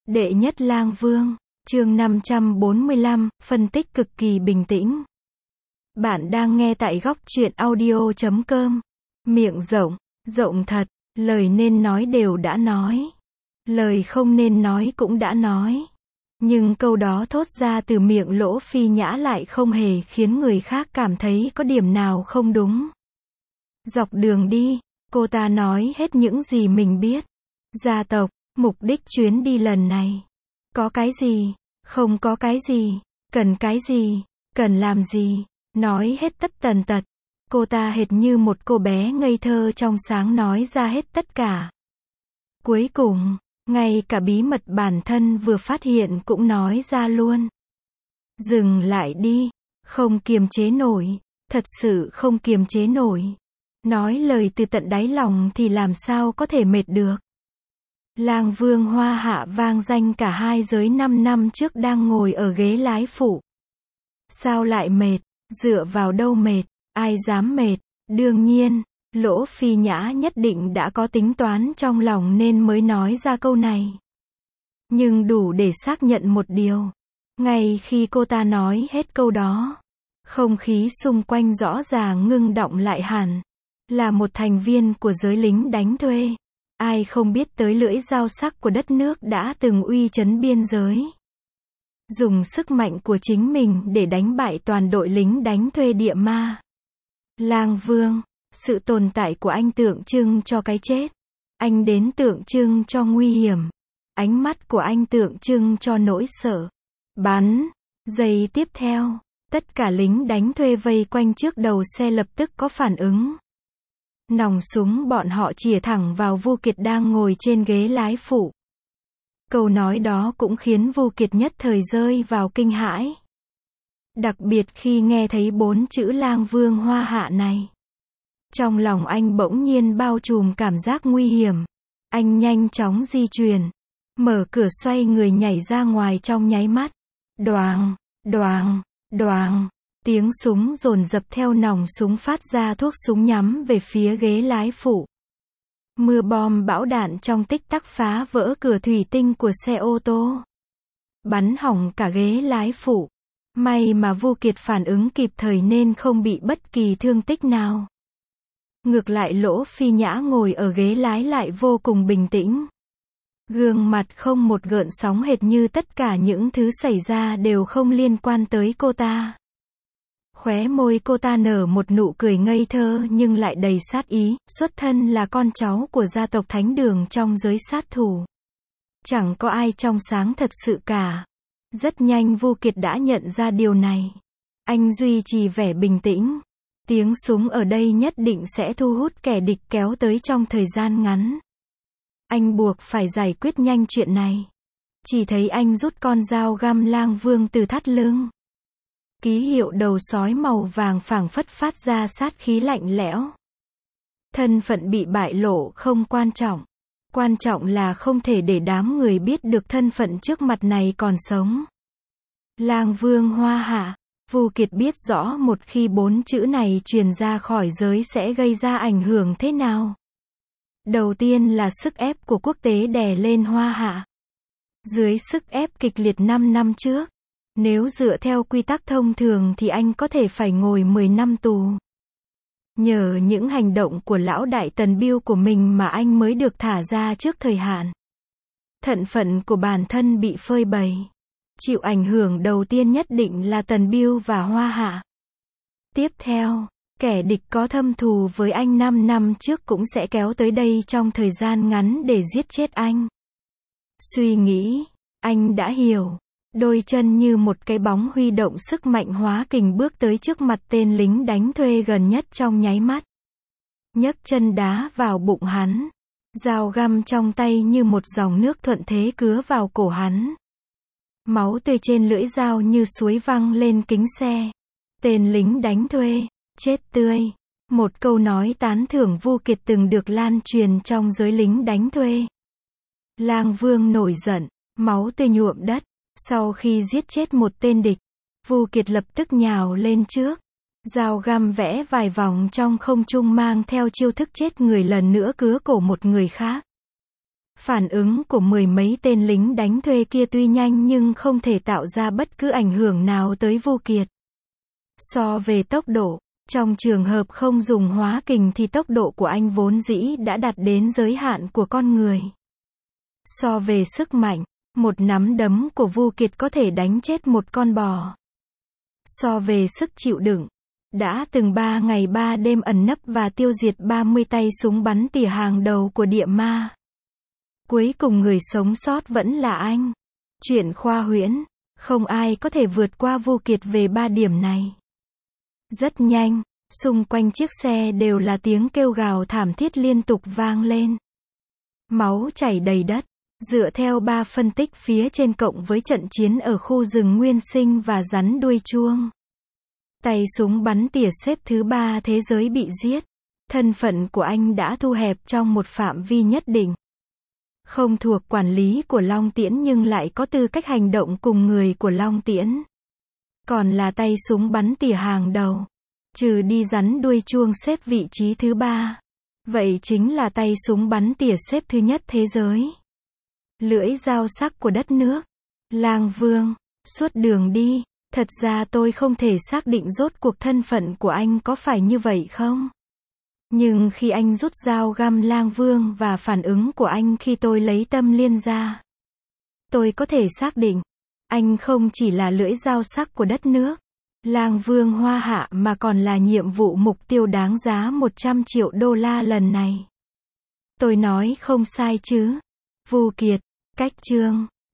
Đệ nhất lang vương, chương 545, phân tích cực kỳ bình tĩnh. Bạn đang nghe tại góc truyện audio.com. Miệng rộng, rộng thật, lời nên nói đều đã nói. Lời không nên nói cũng đã nói. Nhưng câu đó thốt ra từ miệng Lỗ Phi Nhã lại không hề khiến người khác cảm thấy có điểm nào không đúng. Dọc đường đi, cô ta nói hết những gì mình biết. Gia tộc, mục đích chuyến đi lần này. Có cái gì? Không có cái gì? Cần cái gì? Cần làm gì? Nói hết tất tần tật. Cô ta hệt như một cô bé ngây thơ trong sáng nói ra hết tất cả. Cuối cùng, ngay cả bí mật bản thân vừa phát hiện cũng nói ra luôn. Dừng lại đi, không kiềm chế nổi, thật sự không kiềm chế nổi. Nói lời từ tận đáy lòng thì làm sao có thể mệt được. Lang Vương Hoa Hạ vang danh cả hai giới 5 năm trước đang ngồi ở ghế lái phụ. Sao lại mệt? Dựa vào đâu mệt? Ai dám mệt? Đương nhiên, Lỗ Phi Nhã nhất định đã có tính toán trong lòng nên mới nói ra câu này. Nhưng đủ để xác nhận một điều. Ngay khi cô ta nói hết câu đó, không khí xung quanh rõ ràng ngưng đọng lại hẳn. Là một thành viên của giới lính đánh thuê. Ai không biết tới lưỡi dao sắc của đất nước đã từng uy chấn biên giới. Dùng sức mạnh của chính mình để đánh bại toàn đội lính đánh thuê địa ma. Lang Vương, sự tồn tại của anh tượng trưng cho cái chết. Anh đến tượng trưng cho nguy hiểm. Ánh mắt của anh tượng trưng cho nỗi sợ. Bắn. Giây tiếp theo, tất cả lính đánh thuê vây quanh trước đầu xe lập tức có phản ứng. Nòng súng bọn họ chĩa thẳng vào Vu Kiệt đang ngồi trên ghế lái phụ. Câu nói đó cũng khiến Vu Kiệt nhất thời rơi vào kinh hãi. Đặc biệt khi nghe thấy 4 chữ Lang Vương Hoa Hạ này. Trong lòng anh bỗng nhiên bao trùm cảm giác nguy hiểm. Anh nhanh chóng di chuyển. Mở cửa xoay người nhảy ra ngoài trong nháy mắt. Đoàng, đoàng, đoàng. Tiếng súng dồn dập theo nòng súng phát ra thuốc súng nhắm về phía ghế lái phụ. Mưa bom bão đạn trong tích tắc phá vỡ cửa thủy tinh của xe ô tô. Bắn hỏng cả ghế lái phụ. May mà Vu Kiệt phản ứng kịp thời nên không bị bất kỳ thương tích nào. Ngược lại Lỗ Phi Nhã ngồi ở ghế lái lại vô cùng bình tĩnh. Gương mặt không một gợn sóng hệt như tất cả những thứ xảy ra đều không liên quan tới cô ta. Khóe môi cô ta nở một nụ cười ngây thơ nhưng lại đầy sát ý, xuất thân là con cháu của gia tộc Thánh Đường trong giới sát thủ. Chẳng có ai trong sáng thật sự cả. Rất nhanh Vu Kiệt đã nhận ra điều này. Anh duy trì vẻ bình tĩnh. Tiếng súng ở đây nhất định sẽ thu hút kẻ địch kéo tới trong thời gian ngắn. Anh buộc phải giải quyết nhanh chuyện này. Chỉ thấy anh rút con dao găm Lang Vương từ thắt lưng. Ký hiệu đầu sói màu vàng phảng phất phát ra sát khí lạnh lẽo. Thân phận bị bại lộ không quan trọng. Quan trọng là không thể để đám người biết được thân phận trước mặt này còn sống. Lang Vương Hoa Hạ. Vu Kiệt biết rõ một khi 4 chữ này truyền ra khỏi giới sẽ gây ra ảnh hưởng thế nào. Đầu tiên là sức ép của quốc tế đè lên Hoa Hạ. Dưới sức ép kịch liệt 5 năm trước. Nếu dựa theo quy tắc thông thường thì anh có thể phải ngồi 10 năm tù. Nhờ những hành động của lão đại Tần Biêu của mình mà anh mới được thả ra trước thời hạn. Thân phận của bản thân bị phơi bày. Chịu ảnh hưởng đầu tiên nhất định là Tần Biêu và Hoa Hạ. Tiếp theo, kẻ địch có thâm thù với anh 5 năm trước cũng sẽ kéo tới đây trong thời gian ngắn để giết chết anh. Suy nghĩ, anh đã hiểu. Đôi chân như một cái bóng huy động sức mạnh hóa kình bước tới trước mặt tên lính đánh thuê gần nhất trong nháy mắt. Nhấc chân đá vào bụng hắn. Dao găm trong tay như một dòng nước thuận thế cứa vào cổ hắn. Máu tươi trên lưỡi dao như suối văng lên kính xe. Tên lính đánh thuê, chết tươi. Một câu nói tán thưởng Vu Kiệt từng được lan truyền trong giới lính đánh thuê. Lang Vương nổi giận, máu tươi nhuộm đất. Sau khi giết chết một tên địch, Vu Kiệt lập tức nhào lên trước. Dao găm vẽ vài vòng trong không trung mang theo chiêu thức chết người lần nữa cứa cổ một người khác. Phản ứng của mười mấy tên lính đánh thuê kia tuy nhanh nhưng không thể tạo ra bất cứ ảnh hưởng nào tới Vu Kiệt. So về tốc độ, trong trường hợp không dùng hóa kình thì tốc độ của anh vốn dĩ đã đạt đến giới hạn của con người. So về sức mạnh, một nắm đấm của Vu Kiệt có thể đánh chết một con bò. So về sức chịu đựng, đã từng 3 ngày 3 đêm ẩn nấp và tiêu diệt 30 tay súng bắn tỉa hàng đầu của địa ma. Cuối cùng người sống sót vẫn là anh. Chuyện khoa huyễn, không ai có thể vượt qua Vu Kiệt về 3 điểm này. Rất nhanh, xung quanh chiếc xe đều là tiếng kêu gào thảm thiết liên tục vang lên. Máu chảy đầy đất. Dựa theo 3 phân tích phía trên cộng với trận chiến ở khu rừng nguyên sinh và rắn đuôi chuông. Tay súng bắn tỉa xếp thứ 3 thế giới bị giết. Thân phận của anh đã thu hẹp trong một phạm vi nhất định. Không thuộc quản lý của Long Tiễn nhưng lại có tư cách hành động cùng người của Long Tiễn. Còn là tay súng bắn tỉa hàng đầu. Trừ đi rắn đuôi chuông xếp vị trí thứ 3. Vậy chính là tay súng bắn tỉa xếp thứ nhất thế giới. Lưỡi dao sắc của đất nước. Lang Vương, suốt đường đi, thật ra tôi không thể xác định rốt cuộc thân phận của anh có phải như vậy không? Nhưng khi anh rút dao găm Lang Vương và phản ứng của anh khi tôi lấy tâm liên ra, tôi có thể xác định, anh không chỉ là lưỡi dao sắc của đất nước, Lang Vương Hoa Hạ mà còn là nhiệm vụ mục tiêu đáng giá 100 triệu đô la lần này. Tôi nói không sai chứ? Vu Kiệt, cách chương